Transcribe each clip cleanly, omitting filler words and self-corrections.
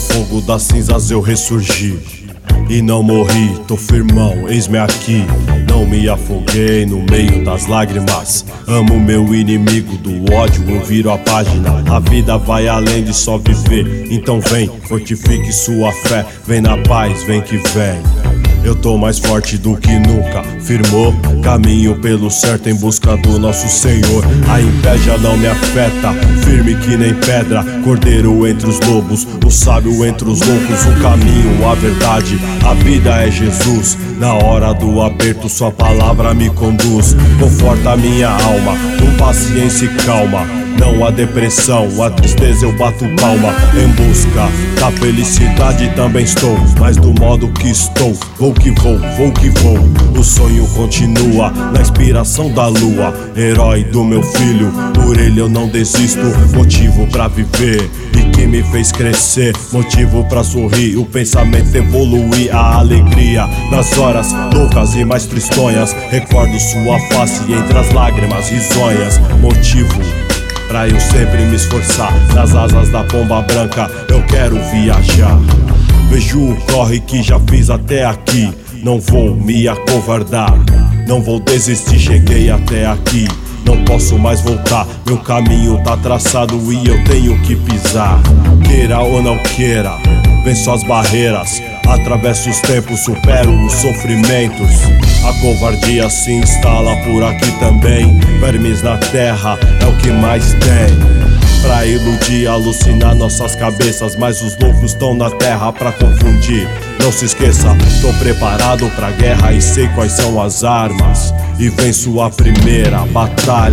fogo das cinzas eu ressurgi e não morri, tô firmão, eis-me aqui. Não me afoguei no meio das lágrimas. Amo meu inimigo, do ódio eu viro a página. A vida vai além de só viver. Então vem, fortifique sua fé. Vem na paz, vem que vem. Eu tô mais forte do que nunca. Firmou, caminho pelo certo em busca do nosso Senhor. A inveja não me afeta, firme que nem pedra. Cordeiro entre os lobos, o sábio entre os loucos. O caminho, a verdade, a vida é Jesus. Na hora do aperto sua palavra me conduz. Conforta minha alma, com paciência e calma. Não há depressão, a tristeza eu bato palma. Em busca da felicidade também estou, mas do modo que estou. Vou que vou, vou que vou. O sonho continua na inspiração da lua. Herói do meu filho, por ele eu não desisto. Motivo pra viver e que me fez crescer. Motivo pra sorrir, o pensamento evoluir. A alegria nas horas loucas e mais tristonhas. Recordo sua face entre as lágrimas risonhas. Motivo pra eu sempre me esforçar. Nas asas da pomba branca eu quero viajar. Vejo o corre que já fiz até aqui. Não vou me acovardar, não vou desistir, cheguei até aqui. Não posso mais voltar, meu caminho tá traçado e eu tenho que pisar. Queira ou não queira, venço as barreiras. Atravesso os tempos, supero os sofrimentos. A covardia se instala por aqui também. Vermes na terra é o que mais tem. Pra iludir, alucinar nossas cabeças. Mas os loucos estão na terra pra confundir. Não se esqueça, tô preparado pra guerra e sei quais são as armas. E venço a primeira batalha.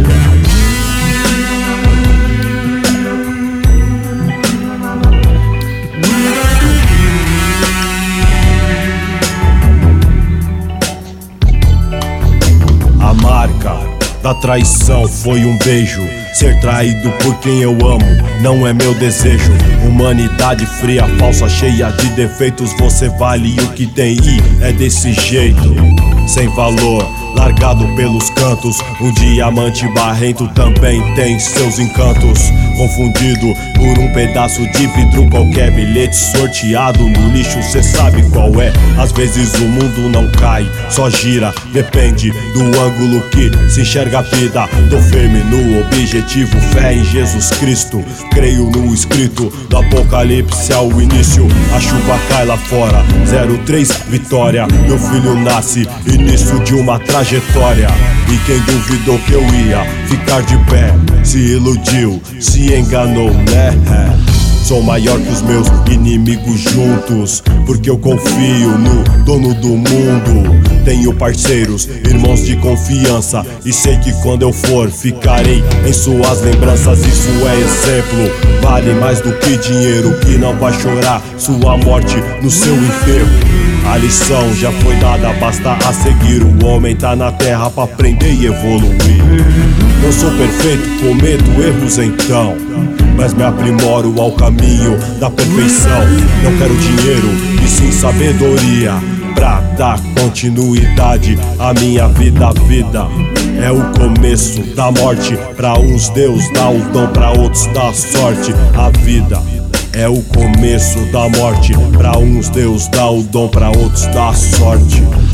A marca da traição foi um beijo. Ser traído por quem eu amo não é meu desejo. Humanidade fria, falsa, cheia de defeitos. Você vale o que tem e é desse jeito. Sem valor, largado pelos cantos. Um diamante barrento também tem seus encantos. Confundido por um pedaço de vidro. Qualquer bilhete sorteado no lixo, cê sabe qual é. Às vezes o mundo não cai, só gira. Depende do ângulo que se enxerga a vida. Tô firme no objetivo, fé em Jesus Cristo. Creio no escrito do Apocalipse ao início. A chuva cai lá fora, 03 vitória. Meu filho nasce, início de uma trajetória. E quem duvidou que eu ia ficar de pé se iludiu, se enganou, né? Sou maior que os meus inimigos juntos, porque eu confio no dono do mundo. Tenho parceiros, irmãos de confiança, e sei que quando eu for ficarei em suas lembranças. Isso é exemplo, vale mais do que dinheiro que não vai chorar sua morte no seu enterro. A lição já foi dada, basta a seguir. O homem tá na terra pra aprender e evoluir. Não sou perfeito, cometo erros então, mas me aprimoro ao caminho da perfeição. Não quero dinheiro, e sim sabedoria pra dar continuidade à minha vida. A vida é o começo da morte. Pra uns Deus dá o dom, pra outros dá sorte. A vida é o começo da morte. Pra uns Deus dá o dom, pra outros dá sorte.